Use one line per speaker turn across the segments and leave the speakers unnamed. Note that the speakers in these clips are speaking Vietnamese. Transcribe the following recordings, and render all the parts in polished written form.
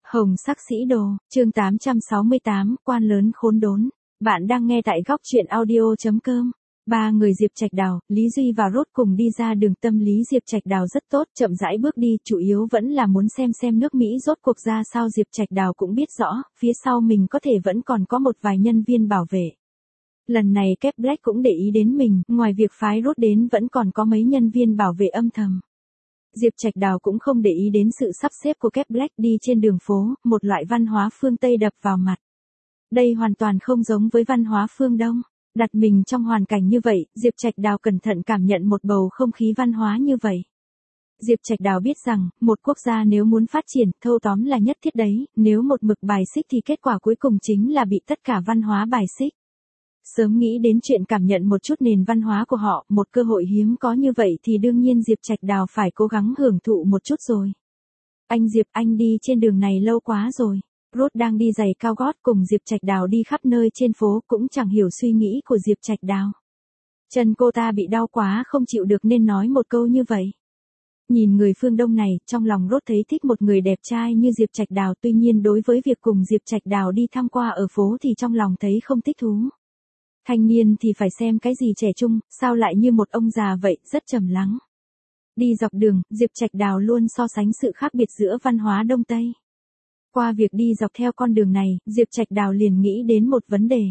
Hồng sắc sĩ đồ, chương 868, quan lớn khốn đốn. Bạn đang nghe tại góc truyện audio.com. Ba người Diệp Trạch Đào, Lý Duy và Rốt cùng đi ra đường. Tâm lý Diệp Trạch Đào rất tốt, chậm rãi bước đi, chủ yếu vẫn là muốn xem nước Mỹ rốt cuộc ra sao. Diệp Trạch Đào cũng biết rõ, phía sau mình có thể vẫn còn có một vài nhân viên bảo vệ. Lần này Kép Black cũng để ý đến mình, ngoài việc phái Rốt đến vẫn còn có mấy nhân viên bảo vệ âm thầm. Diệp Trạch Đào cũng không để ý đến sự sắp xếp của Kép Black. Đi trên đường phố, một loại văn hóa phương Tây đập vào mặt. Đây hoàn toàn không giống với văn hóa phương Đông. Đặt mình trong hoàn cảnh như vậy, Diệp Trạch Đào cẩn thận cảm nhận một bầu không khí văn hóa như vậy. Diệp Trạch Đào biết rằng, một quốc gia nếu muốn phát triển, thâu tóm là nhất thiết đấy, nếu một mực bài xích thì kết quả cuối cùng chính là bị tất cả văn hóa bài xích. Sớm nghĩ đến chuyện cảm nhận một chút nền văn hóa của họ, một cơ hội hiếm có như vậy thì đương nhiên Diệp Trạch Đào phải cố gắng hưởng thụ một chút rồi. Anh Diệp, anh đi trên đường này lâu quá rồi. Rốt đang đi giày cao gót cùng Diệp Trạch Đào đi khắp nơi trên phố, cũng chẳng hiểu suy nghĩ của Diệp Trạch Đào. Chân cô ta bị đau quá không chịu được nên nói một câu như vậy. Nhìn người phương Đông này, trong lòng Rốt thấy thích một người đẹp trai như Diệp Trạch Đào, tuy nhiên đối với việc cùng Diệp Trạch Đào đi tham qua ở phố thì trong lòng thấy không thích thú. Thanh niên thì phải xem cái gì trẻ trung, sao lại như một ông già vậy, rất trầm lắng. Đi dọc đường, Diệp Trạch Đào luôn so sánh sự khác biệt giữa văn hóa Đông Tây. Qua việc đi dọc theo con đường này, Diệp Trạch Đào liền nghĩ đến một vấn đề.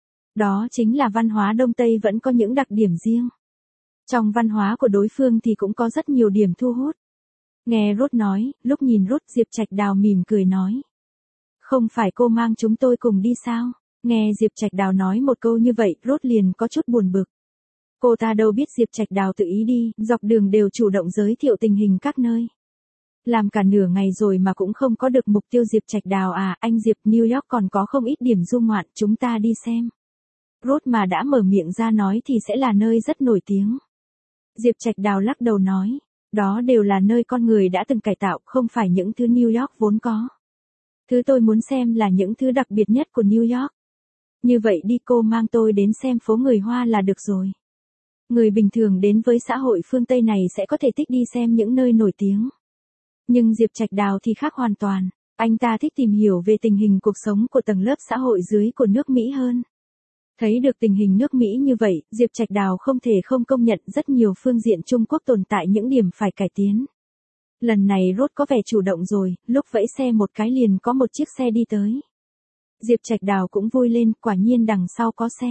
Đó chính là văn hóa Đông Tây vẫn có những đặc điểm riêng. Trong văn hóa của đối phương thì cũng có rất nhiều điểm thu hút. Nghe Rốt nói, lúc nhìn Rốt, Diệp Trạch Đào mỉm cười nói. Không phải cô mang chúng tôi cùng đi sao? Nghe Diệp Trạch Đào nói một câu như vậy, Rốt liền có chút buồn bực. Cô ta đâu biết Diệp Trạch Đào tự ý đi, dọc đường đều chủ động giới thiệu tình hình các nơi. Làm cả nửa ngày rồi mà cũng không có được mục tiêu. Diệp Trạch Đào à, anh Diệp, New York còn có không ít điểm du ngoạn, chúng ta đi xem. Rốt mà đã mở miệng ra nói thì sẽ là nơi rất nổi tiếng. Diệp Trạch Đào lắc đầu nói, đó đều là nơi con người đã từng cải tạo, không phải những thứ New York vốn có. Thứ tôi muốn xem là những thứ đặc biệt nhất của New York. Như vậy đi, cô mang tôi đến xem phố người Hoa là được rồi. Người bình thường đến với xã hội phương Tây này sẽ có thể thích đi xem những nơi nổi tiếng. Nhưng Diệp Trạch Đào thì khác hoàn toàn. Anh ta thích tìm hiểu về tình hình cuộc sống của tầng lớp xã hội dưới của nước Mỹ hơn. Thấy được tình hình nước Mỹ như vậy, Diệp Trạch Đào không thể không công nhận rất nhiều phương diện Trung Quốc tồn tại những điểm phải cải tiến. Lần này Rốt có vẻ chủ động rồi, lúc vẫy xe một cái liền có một chiếc xe đi tới. Diệp Trạch Đào cũng vui lên, quả nhiên đằng sau có xe.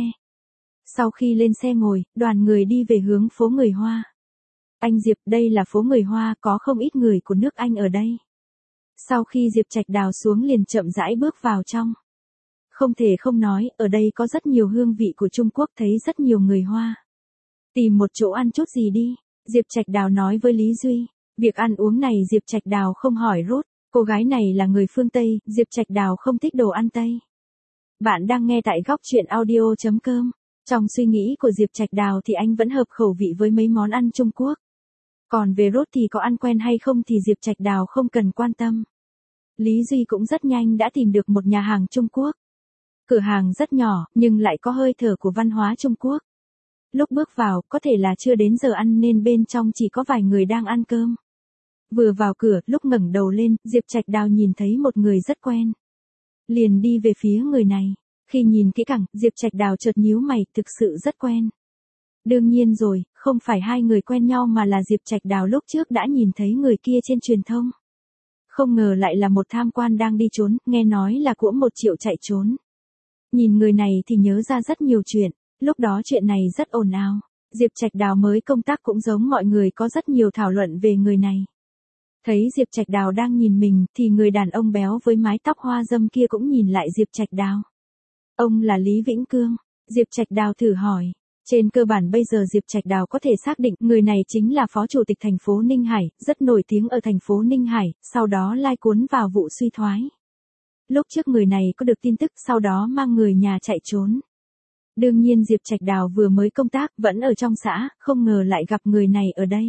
Sau khi lên xe ngồi, đoàn người đi về hướng phố người Hoa. Anh Diệp, đây là phố người Hoa, có không ít người của nước Anh ở đây. Sau khi Diệp Trạch Đào xuống liền chậm rãi bước vào trong. Không thể không nói, ở đây có rất nhiều hương vị của Trung Quốc, thấy rất nhiều người Hoa. Tìm một chỗ ăn chút gì đi, Diệp Trạch Đào nói với Lý Duy. Việc ăn uống này Diệp Trạch Đào không hỏi Rốt, cô gái này là người phương Tây, Diệp Trạch Đào không thích đồ ăn Tây. Bạn đang nghe tại góc truyện audio.com. Trong suy nghĩ của Diệp Trạch Đào thì anh vẫn hợp khẩu vị với mấy món ăn Trung Quốc. Còn về Rốt thì có ăn quen hay không thì Diệp Trạch Đào không cần quan tâm. Lý Duy cũng rất nhanh đã tìm được một nhà hàng Trung Quốc. Cửa hàng rất nhỏ, nhưng lại có hơi thở của văn hóa Trung Quốc. Lúc bước vào, có thể là chưa đến giờ ăn nên bên trong chỉ có vài người đang ăn cơm. Vừa vào cửa, lúc ngẩng đầu lên, Diệp Trạch Đào nhìn thấy một người rất quen. Liền đi về phía người này. Khi nhìn kỹ càng, Diệp Trạch Đào chợt nhíu mày, thực sự rất quen. Đương nhiên rồi, không phải hai người quen nhau mà là Diệp Trạch Đào lúc trước đã nhìn thấy người kia trên truyền thông. Không ngờ lại là một tham quan đang đi trốn, nghe nói là của 1 triệu chạy trốn. Nhìn người này thì nhớ ra rất nhiều chuyện, lúc đó chuyện này rất ồn ào. Diệp Trạch Đào mới công tác cũng giống mọi người có rất nhiều thảo luận về người này. Thấy Diệp Trạch Đào đang nhìn mình thì người đàn ông béo với mái tóc hoa râm kia cũng nhìn lại Diệp Trạch Đào. Ông là Lý Vĩnh Cương. Diệp Trạch Đào thử hỏi. Trên cơ bản bây giờ Diệp Trạch Đào có thể xác định người này chính là phó chủ tịch thành phố Ninh Hải, rất nổi tiếng ở thành phố Ninh Hải, sau đó lai cuốn vào vụ suy thoái. Lúc trước người này có được tin tức, sau đó mang người nhà chạy trốn. Đương nhiên Diệp Trạch Đào vừa mới công tác, vẫn ở trong xã, không ngờ lại gặp người này ở đây.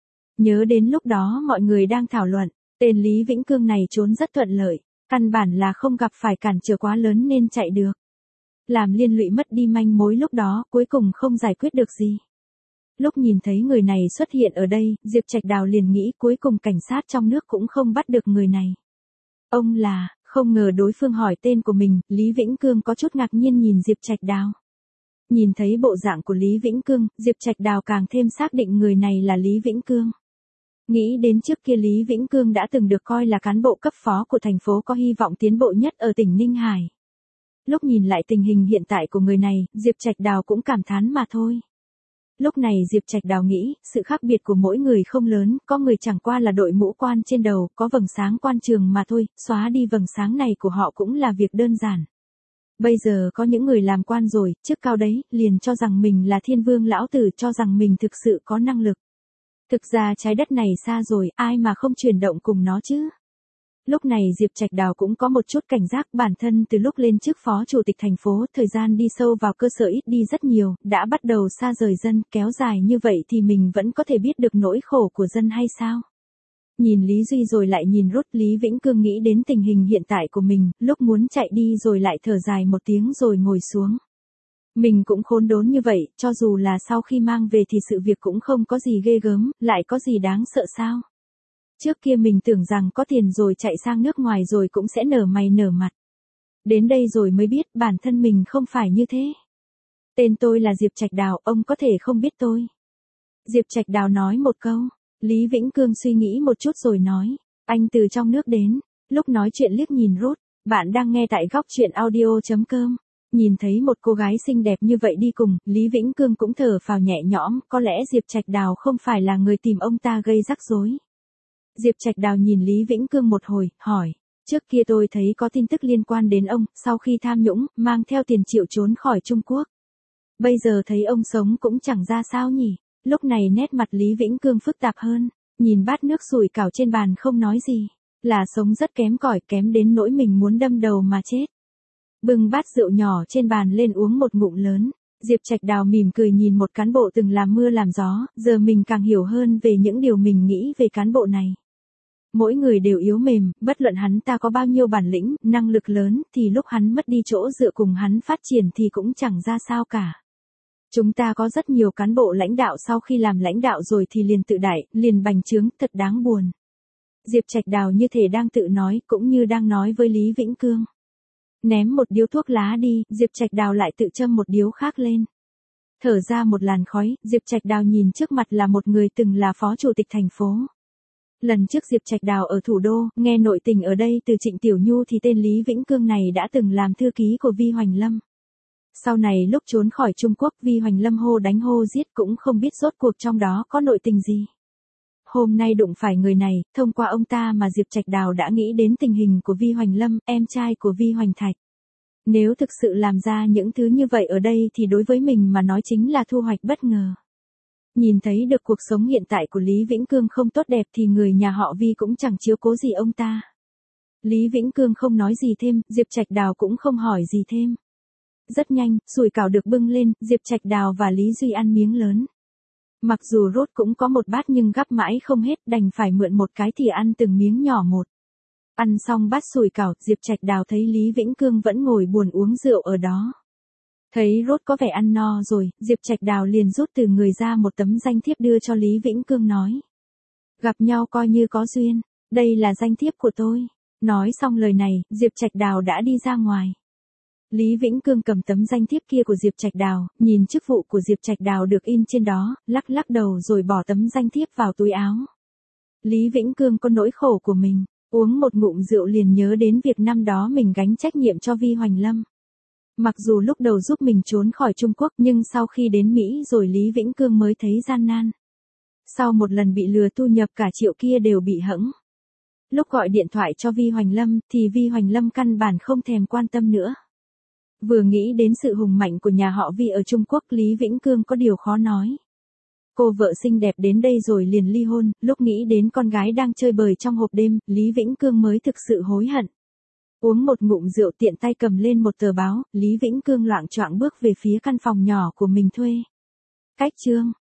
Nhớ đến lúc đó mọi người đang thảo luận, tên Lý Vĩnh Cương này trốn rất thuận lợi, căn bản là không gặp phải cản trở quá lớn nên chạy được. Làm liên lụy mất đi manh mối lúc đó, cuối cùng không giải quyết được gì. Lúc nhìn thấy người này xuất hiện ở đây, Diệp Trạch Đào liền nghĩ cuối cùng cảnh sát trong nước cũng không bắt được người này. Ông là, không ngờ đối phương hỏi tên của mình, Lý Vĩnh Cương có chút ngạc nhiên nhìn Diệp Trạch Đào. Nhìn thấy bộ dạng của Lý Vĩnh Cương, Diệp Trạch Đào càng thêm xác định người này là Lý Vĩnh Cương. Nghĩ đến trước kia Lý Vĩnh Cương đã từng được coi là cán bộ cấp phó của thành phố có hy vọng tiến bộ nhất ở tỉnh Ninh Hải. Lúc nhìn lại tình hình hiện tại của người này, Diệp Trạch Đào cũng cảm thán mà thôi. Lúc này Diệp Trạch Đào nghĩ, sự khác biệt của mỗi người không lớn, có người chẳng qua là đội mũ quan trên đầu, có vầng sáng quan trường mà thôi, xóa đi vầng sáng này của họ cũng là việc đơn giản. Bây giờ có những người làm quan rồi, chức cao đấy, liền cho rằng mình là thiên vương lão tử, cho rằng mình thực sự có năng lực. Thực ra trái đất này xa rồi, ai mà không chuyển động cùng nó chứ? Lúc này Diệp Trạch Đào cũng có một chút cảnh giác, bản thân từ lúc lên chức phó chủ tịch thành phố, thời gian đi sâu vào cơ sở ít đi rất nhiều, đã bắt đầu xa rời dân, kéo dài như vậy thì mình vẫn có thể biết được nỗi khổ của dân hay sao? Nhìn Lý Duy rồi lại nhìn Rút, Lý Vĩnh Cương nghĩ đến tình hình hiện tại của mình, lúc muốn chạy đi rồi lại thở dài một tiếng rồi ngồi xuống. Mình cũng khốn đốn như vậy, cho dù là sau khi mang về thì sự việc cũng không có gì ghê gớm, lại có gì đáng sợ sao? Trước kia mình tưởng rằng có tiền rồi chạy sang nước ngoài rồi cũng sẽ nở mày nở mặt. Đến đây rồi mới biết bản thân mình không phải như thế. Tên tôi là Diệp Trạch Đào, ông có thể không biết tôi. Diệp Trạch Đào nói một câu, Lý Vĩnh Cương suy nghĩ một chút rồi nói, anh từ trong nước đến, lúc nói chuyện liếc nhìn Rút, bạn đang nghe tại góc truyện audio.com. Nhìn thấy một cô gái xinh đẹp như vậy đi cùng, Lý Vĩnh Cương cũng thở phào nhẹ nhõm, có lẽ Diệp Trạch Đào không phải là người tìm ông ta gây rắc rối. Diệp Trạch Đào nhìn Lý Vĩnh Cương một hồi, hỏi, trước kia tôi thấy có tin tức liên quan đến ông, sau khi tham nhũng, mang theo tiền triệu trốn khỏi Trung Quốc. Bây giờ thấy ông sống cũng chẳng ra sao nhỉ? Lúc này nét mặt Lý Vĩnh Cương phức tạp hơn, nhìn bát nước sủi cảo trên bàn không nói gì, là sống rất kém cỏi, kém đến nỗi mình muốn đâm đầu mà chết. Bưng bát rượu nhỏ trên bàn lên uống một ngụm lớn, Diệp Trạch Đào mỉm cười nhìn một cán bộ từng làm mưa làm gió, giờ mình càng hiểu hơn về những điều mình nghĩ về cán bộ này. Mỗi người đều yếu mềm, bất luận hắn ta có bao nhiêu bản lĩnh, năng lực lớn, thì lúc hắn mất đi chỗ dựa cùng hắn phát triển thì cũng chẳng ra sao cả. Chúng ta có rất nhiều cán bộ lãnh đạo sau khi làm lãnh đạo rồi thì liền tự đại, liền bành trướng, thật đáng buồn. Diệp Trạch Đào như thể đang tự nói, cũng như đang nói với Lý Vĩnh Cương. Ném một điếu thuốc lá đi, Diệp Trạch Đào lại tự châm một điếu khác lên. Thở ra một làn khói, Diệp Trạch Đào nhìn trước mặt là một người từng là phó chủ tịch thành phố. Lần trước Diệp Trạch Đào ở thủ đô, nghe nội tình ở đây từ Trịnh Tiểu Nhu thì tên Lý Vĩnh Cương này đã từng làm thư ký của Vi Hoành Lâm. Sau này lúc trốn khỏi Trung Quốc, Vi Hoành Lâm hô đánh hô giết cũng không biết rốt cuộc trong đó có nội tình gì. Hôm nay đụng phải người này, thông qua ông ta mà Diệp Trạch Đào đã nghĩ đến tình hình của Vi Hoành Lâm, em trai của Vi Hoành Thạch. Nếu thực sự làm ra những thứ như vậy ở đây thì đối với mình mà nói chính là thu hoạch bất ngờ. Nhìn thấy được cuộc sống hiện tại của Lý Vĩnh Cương không tốt đẹp thì người nhà họ Vi cũng chẳng chiếu cố gì ông ta. Lý Vĩnh Cương không nói gì thêm, Diệp Trạch Đào cũng không hỏi gì thêm. Rất nhanh, sủi cảo được bưng lên, Diệp Trạch Đào và Lý Duy ăn miếng lớn. Mặc dù Rốt cũng có một bát nhưng gắp mãi không hết, đành phải mượn một cái thì ăn từng miếng nhỏ một. Ăn xong bát sủi cảo, Diệp Trạch Đào thấy Lý Vĩnh Cương vẫn ngồi buồn uống rượu ở đó. Thấy Rốt có vẻ ăn no rồi, Diệp Trạch Đào liền rút từ người ra một tấm danh thiếp đưa cho Lý Vĩnh Cương nói. Gặp nhau coi như có duyên, đây là danh thiếp của tôi. Nói xong lời này, Diệp Trạch Đào đã đi ra ngoài. Lý Vĩnh Cương cầm tấm danh thiếp kia của Diệp Trạch Đào, nhìn chức vụ của Diệp Trạch Đào được in trên đó, lắc lắc đầu rồi bỏ tấm danh thiếp vào túi áo. Lý Vĩnh Cương có nỗi khổ của mình, uống một ngụm rượu liền nhớ đến việc năm đó mình gánh trách nhiệm cho Vi Hoành Lâm. Mặc dù lúc đầu giúp mình trốn khỏi Trung Quốc nhưng sau khi đến Mỹ rồi Lý Vĩnh Cương mới thấy gian nan. Sau một lần bị lừa thu nhập cả triệu kia đều bị hẫng. Lúc gọi điện thoại cho Vi Hoành Lâm thì Vi Hoành Lâm căn bản không thèm quan tâm nữa. Vừa nghĩ đến sự hùng mạnh của nhà họ Vi ở Trung Quốc, Lý Vĩnh Cương có điều khó nói. Cô vợ xinh đẹp đến đây rồi liền ly hôn, lúc nghĩ đến con gái đang chơi bời trong hộp đêm, Lý Vĩnh Cương mới thực sự hối hận. Uống một ngụm rượu tiện tay cầm lên một tờ báo, Lý Vĩnh Cương loạng choạng bước về phía căn phòng nhỏ của mình thuê. Cách chương